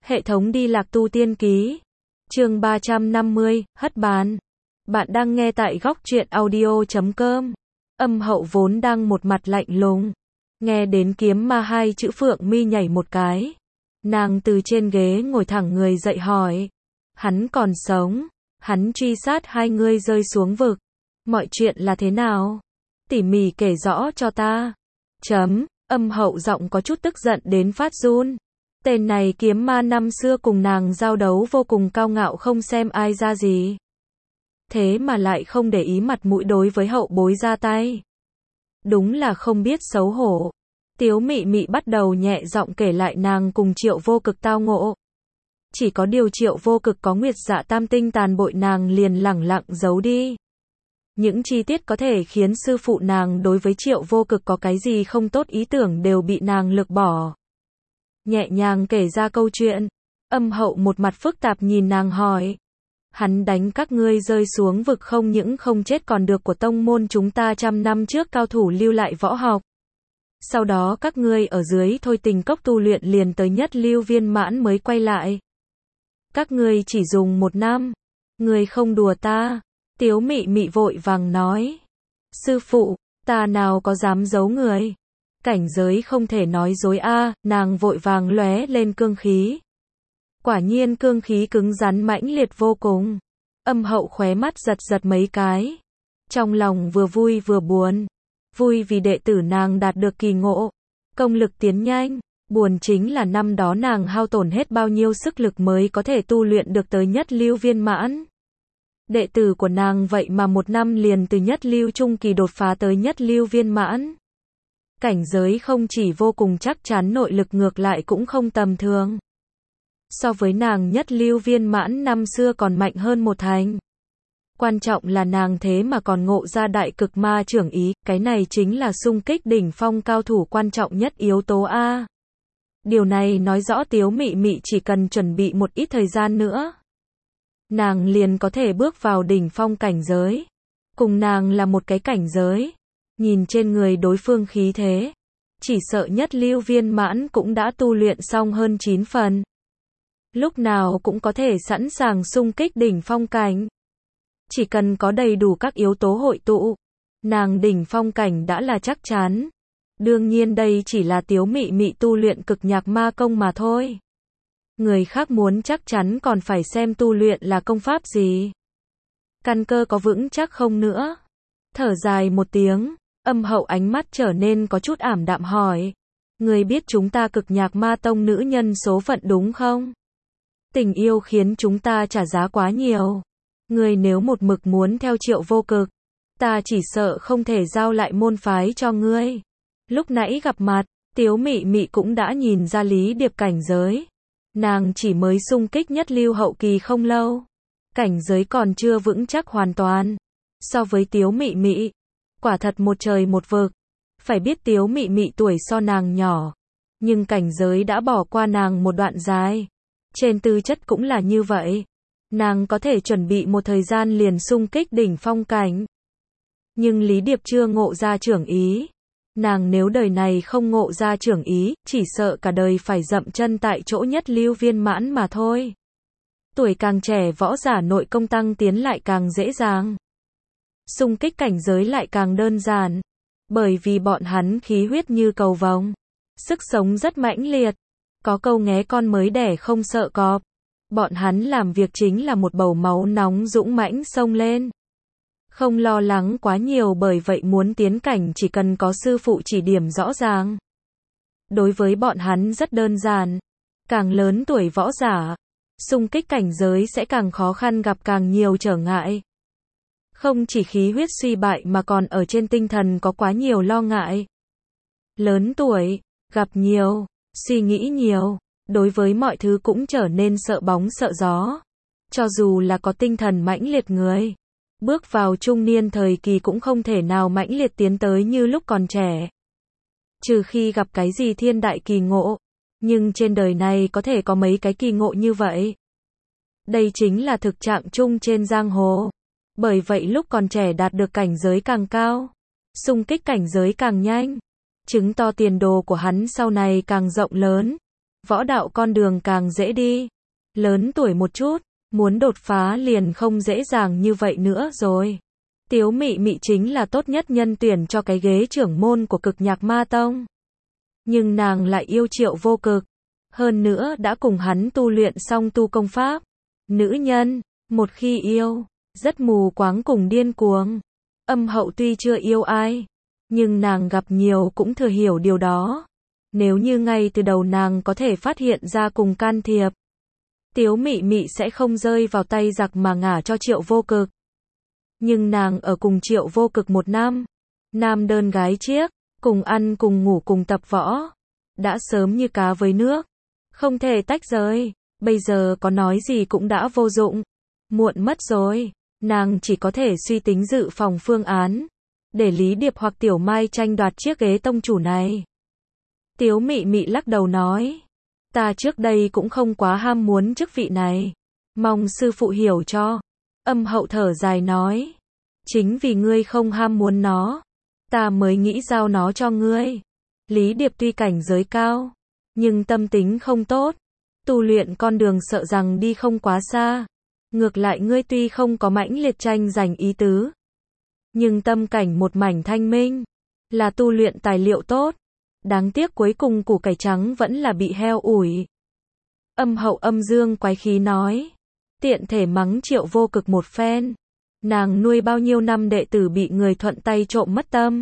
Hệ thống đi lạc tu tiên ký. Chương 350, hất bàn. Bạn đang nghe tại góc truyện audio.com. Âm Hậu vốn đang một mặt lạnh lùng. Nghe đến kiếm ma hai chữ phượng mi nhảy một cái. Nàng từ trên ghế ngồi thẳng người dậy hỏi. Hắn còn sống. Hắn truy sát hai người rơi xuống vực. Mọi chuyện là thế nào? Tỉ mỉ kể rõ cho ta. Âm Hậu giọng có chút tức giận đến phát run. Tên này kiếm ma năm xưa cùng nàng giao đấu vô cùng cao ngạo không xem ai ra gì. Thế mà lại không để ý mặt mũi đối với hậu bối ra tay. Đúng là không biết xấu hổ. Tiếu Mị Mị bắt đầu nhẹ giọng kể lại nàng cùng Triệu Vô Cực tao ngộ. Chỉ có điều Triệu Vô Cực có Nguyệt Dạ Tam Tinh tàn bội nàng liền lẳng lặng giấu đi. Những chi tiết có thể khiến sư phụ nàng đối với Triệu Vô Cực có cái gì không tốt ý tưởng đều bị nàng lược bỏ. Nhẹ nhàng kể ra câu chuyện. Âm Hậu một mặt phức tạp nhìn nàng hỏi. Hắn đánh các ngươi rơi xuống vực không những không chết còn được của tông môn chúng ta trăm năm trước cao thủ lưu lại võ học. Sau đó các ngươi ở dưới Thôi Tình Cốc tu luyện liền tới nhất lưu viên mãn mới quay lại. Các ngươi chỉ dùng 1 năm. Ngươi không đùa ta. Tiếu Mị Mị vội vàng nói. Sư phụ, ta nào có dám giấu người. Cảnh giới không thể nói dối a. Nàng vội vàng lóe lên cương khí. Quả nhiên cương khí cứng rắn mãnh liệt vô cùng. Âm Hậu khóe mắt giật giật mấy cái. Trong lòng vừa vui vừa buồn. Vui vì đệ tử nàng đạt được kỳ ngộ. Công lực tiến nhanh. Buồn chính là năm đó nàng hao tổn hết bao nhiêu sức lực mới có thể tu luyện được tới nhất lưu viên mãn. Đệ tử của nàng vậy mà 1 năm liền từ nhất lưu trung kỳ đột phá tới nhất lưu viên mãn. Cảnh giới không chỉ vô cùng chắc chắn nội lực ngược lại cũng không tầm thường. So với nàng nhất lưu viên mãn năm xưa còn mạnh hơn 1 thành. Quan trọng là nàng thế mà còn ngộ ra đại cực ma trưởng ý, cái này chính là xung kích đỉnh phong cao thủ quan trọng nhất yếu tố A. Điều này nói rõ Tiếu Mị Mị chỉ cần chuẩn bị một ít thời gian nữa. Nàng liền có thể bước vào đỉnh phong cảnh giới. Cùng nàng là một cái cảnh giới. Nhìn trên người đối phương khí thế. Chỉ sợ nhất lưu viên mãn cũng đã tu luyện xong hơn 9 phần. Lúc nào cũng có thể sẵn sàng xung kích đỉnh phong cảnh. Chỉ cần có đầy đủ các yếu tố hội tụ. Nàng đỉnh phong cảnh đã là chắc chắn. Đương nhiên đây chỉ là Tiếu Mị Mị tu luyện cực nhạc ma công mà thôi. Người khác muốn chắc chắn còn phải xem tu luyện là công pháp gì. Căn cơ có vững chắc không nữa. Thở dài một tiếng, Âm Hậu ánh mắt trở nên có chút ảm đạm hỏi. Người biết chúng ta cực nhạc ma tông nữ nhân số phận đúng không? Tình yêu khiến chúng ta trả giá quá nhiều. Người nếu một mực muốn theo Triệu Vô Cực, ta chỉ sợ không thể giao lại môn phái cho ngươi. Lúc nãy gặp mặt, Tiếu Mị Mị cũng đã nhìn ra Lý Điệp cảnh giới. Nàng chỉ mới xung kích nhất lưu hậu kỳ không lâu. Cảnh giới còn chưa vững chắc hoàn toàn. So với Tiếu Mị Mị, quả thật một trời một vực. Phải biết Tiếu Mị Mị tuổi so nàng nhỏ. Nhưng cảnh giới đã bỏ qua nàng một đoạn dài. Trên tư chất cũng là như vậy. Nàng có thể chuẩn bị một thời gian liền xung kích đỉnh phong cảnh. Nhưng Lý Điệp chưa ngộ ra trưởng ý. Nàng nếu đời này không ngộ ra trưởng ý, chỉ sợ cả đời phải dậm chân tại chỗ nhất lưu viên mãn mà thôi. Tuổi càng trẻ võ giả nội công tăng tiến lại càng dễ dàng. Xung kích cảnh giới lại càng đơn giản. Bởi vì bọn hắn khí huyết như cầu vồng. Sức sống rất mãnh liệt. Có câu nghé con mới đẻ không sợ cọp. Bọn hắn làm việc chính là một bầu máu nóng dũng mãnh xông lên. Không lo lắng quá nhiều bởi vậy muốn tiến cảnh chỉ cần có sư phụ chỉ điểm rõ ràng. Đối với bọn hắn rất đơn giản. Càng lớn tuổi võ giả, xung kích cảnh giới sẽ càng khó khăn gặp càng nhiều trở ngại. Không chỉ khí huyết suy bại mà còn ở trên tinh thần có quá nhiều lo ngại. Lớn tuổi, gặp nhiều, suy nghĩ nhiều, đối với mọi thứ cũng trở nên sợ bóng sợ gió. Cho dù là có tinh thần mãnh liệt người. Bước vào trung niên thời kỳ cũng không thể nào mãnh liệt tiến tới như lúc còn trẻ. Trừ khi gặp cái gì thiên đại kỳ ngộ. Nhưng trên đời này có thể có mấy cái kỳ ngộ như vậy. Đây chính là thực trạng chung trên giang hồ. Bởi vậy lúc còn trẻ đạt được cảnh giới càng cao. Xung kích cảnh giới càng nhanh. Chứng to tiền đồ của hắn sau này càng rộng lớn. võ đạo con đường càng dễ đi. Lớn tuổi một chút, muốn đột phá liền không dễ dàng như vậy nữa rồi. Tiếu Mị Mị chính là tốt nhất nhân tuyển cho cái ghế trưởng môn của Cực Nhạc Ma Tông. Nhưng nàng lại yêu Triệu Vô Cực. Hơn nữa đã cùng hắn tu luyện xong tu công pháp. Nữ nhân, một khi yêu, rất mù quáng cùng điên cuồng. Âm Hậu tuy chưa yêu ai, nhưng nàng gặp nhiều cũng thừa hiểu điều đó. Nếu như ngay từ đầu nàng có thể phát hiện ra cùng can thiệp, Tiếu Mị Mị sẽ không rơi vào tay giặc mà ngả cho Triệu Vô Cực. Nhưng nàng ở cùng Triệu Vô Cực 1 năm, nam đơn gái chiếc, cùng ăn cùng ngủ cùng tập võ, đã sớm như cá với nước, không thể tách rời. Bây giờ có nói gì cũng đã vô dụng, muộn mất rồi. Nàng chỉ có thể suy tính dự phòng phương án, để Lý Điệp hoặc Tiểu Mai tranh đoạt chiếc ghế tông chủ này. Tiếu Mị Mị lắc đầu nói, ta trước đây cũng không quá ham muốn chức vị này, mong sư phụ hiểu cho. Âm Hậu thở dài nói, chính vì ngươi không ham muốn nó, ta mới nghĩ giao nó cho ngươi. Lý Điệp tuy cảnh giới cao, nhưng tâm tính không tốt, tu luyện con đường sợ rằng đi không quá xa. Ngược lại ngươi tuy không có mãnh liệt tranh giành ý tứ, nhưng tâm cảnh một mảnh thanh minh, là tu luyện tài liệu tốt. Đáng tiếc cuối cùng củ cải trắng vẫn là bị heo ủi. Âm Hậu âm dương quái khí nói, tiện thể mắng Triệu Vô Cực một phen. Nàng nuôi bao nhiêu năm đệ tử bị người thuận tay trộm mất tâm,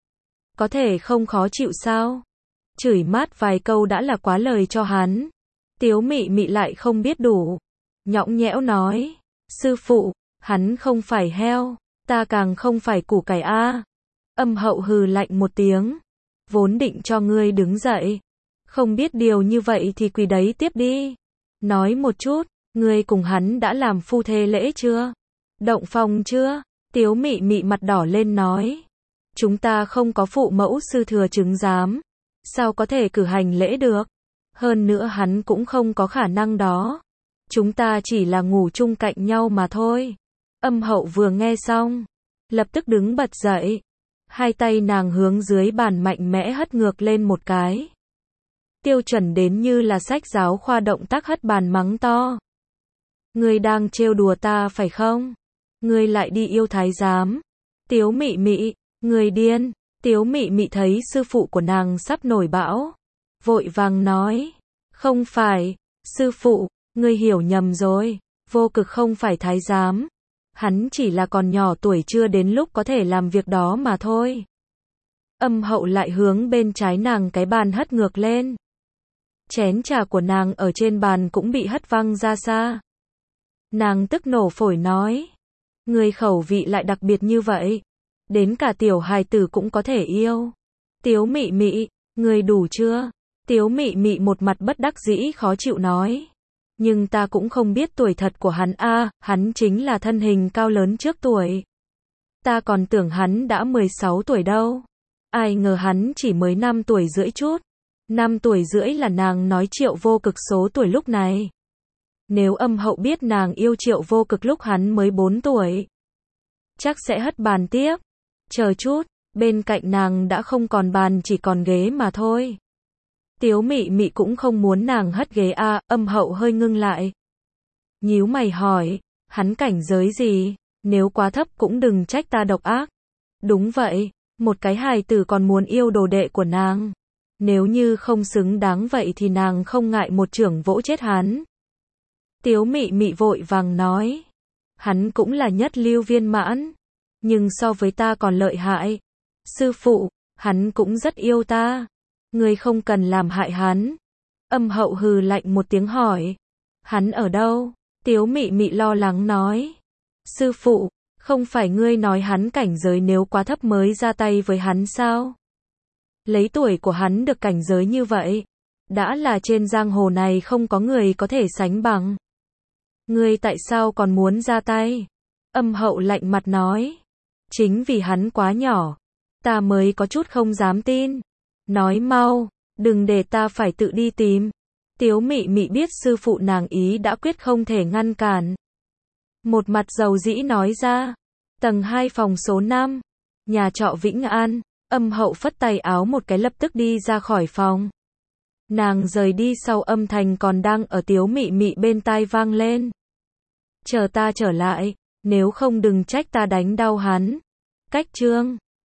có thể không khó chịu sao? Chửi mát vài câu đã là quá lời cho hắn. Tiếu Mị Mị lại không biết đủ, nhõng nhẽo nói, sư phụ, hắn không phải heo, ta càng không phải củ cải a. Âm Hậu hừ lạnh một tiếng, vốn định cho ngươi đứng dậy, không biết điều như vậy thì quỳ đấy tiếp đi. Nói một chút, ngươi cùng hắn đã làm phu thê lễ chưa? Động phòng chưa? Tiếu Mị Mị mặt đỏ lên nói, chúng ta không có phụ mẫu sư thừa chứng giám, sao có thể cử hành lễ được? Hơn nữa hắn cũng không có khả năng đó. Chúng ta chỉ là ngủ chung cạnh nhau mà thôi. Âm Hậu vừa nghe xong, lập tức đứng bật dậy. Hai tay nàng hướng dưới bàn mạnh mẽ hất ngược lên một cái. Tiêu chuẩn đến như là sách giáo khoa động tác hất bàn mắng to. Ngươi đang trêu đùa ta phải không? Ngươi lại đi yêu thái giám. Tiếu Mị Mị, ngươi điên. Tiếu Mị Mị thấy sư phụ của nàng sắp nổi bão, vội vàng nói, không phải, sư phụ, ngươi hiểu nhầm rồi, Vô Cực không phải thái giám, hắn chỉ là còn nhỏ tuổi chưa đến lúc có thể làm việc đó mà thôi. Âm Hậu lại hướng bên trái nàng cái bàn hất ngược lên. Chén trà của nàng ở trên bàn cũng bị hất văng ra xa. Nàng tức nổ phổi nói, người khẩu vị lại đặc biệt như vậy, đến cả tiểu hài tử cũng có thể yêu. Tiếu Mị Mị, người đủ chưa? Tiếu Mị Mị một mặt bất đắc dĩ khó chịu nói, nhưng ta cũng không biết tuổi thật của hắn a, hắn chính là thân hình cao lớn trước tuổi. Ta còn tưởng hắn đã 16 tuổi đâu. Ai ngờ hắn chỉ mới 5 tuổi rưỡi chút. 5 tuổi rưỡi là nàng nói Triệu Vô Cực số tuổi lúc này. Nếu Âm Hậu biết nàng yêu Triệu Vô Cực lúc hắn mới 4 tuổi, chắc sẽ hất bàn tiếp. Chờ chút, bên cạnh nàng đã không còn bàn chỉ còn ghế mà thôi. Tiếu Mị Mị cũng không muốn nàng hất ghế a. Âm Hậu hơi ngưng lại, nhíu mày hỏi, hắn cảnh giới gì? Nếu quá thấp cũng đừng trách ta độc ác. Đúng vậy, một cái hài tử còn muốn yêu đồ đệ của nàng. Nếu như không xứng đáng vậy thì nàng không ngại một chưởng vỗ chết hắn. Tiếu Mị Mị vội vàng nói, hắn cũng là nhất lưu viên mãn, nhưng so với ta còn lợi hại. Sư phụ, hắn cũng rất yêu ta, ngươi không cần làm hại hắn. Âm Hậu hừ lạnh một tiếng hỏi, hắn ở đâu? Tiếu Mị Mị lo lắng nói, sư phụ, không phải ngươi nói hắn cảnh giới nếu quá thấp mới ra tay với hắn sao? Lấy tuổi của hắn được cảnh giới như vậy, đã là trên giang hồ này không có người có thể sánh bằng. Ngươi tại sao còn muốn ra tay? Âm Hậu lạnh mặt nói, chính vì hắn quá nhỏ, ta mới có chút không dám tin. Nói mau, đừng để ta phải tự đi tìm. Tiếu Mị Mị biết sư phụ nàng ý đã quyết không thể ngăn cản. Một mặt dầu dĩ nói ra, tầng 2 phòng số 5, nhà trọ Vĩnh An. Âm Hậu phất tay áo một cái lập tức đi ra khỏi phòng. Nàng rời đi sau âm thanh còn đang ở Tiếu Mị Mị bên tai vang lên. Chờ ta trở lại, nếu không đừng trách ta đánh đau hắn. Cách chương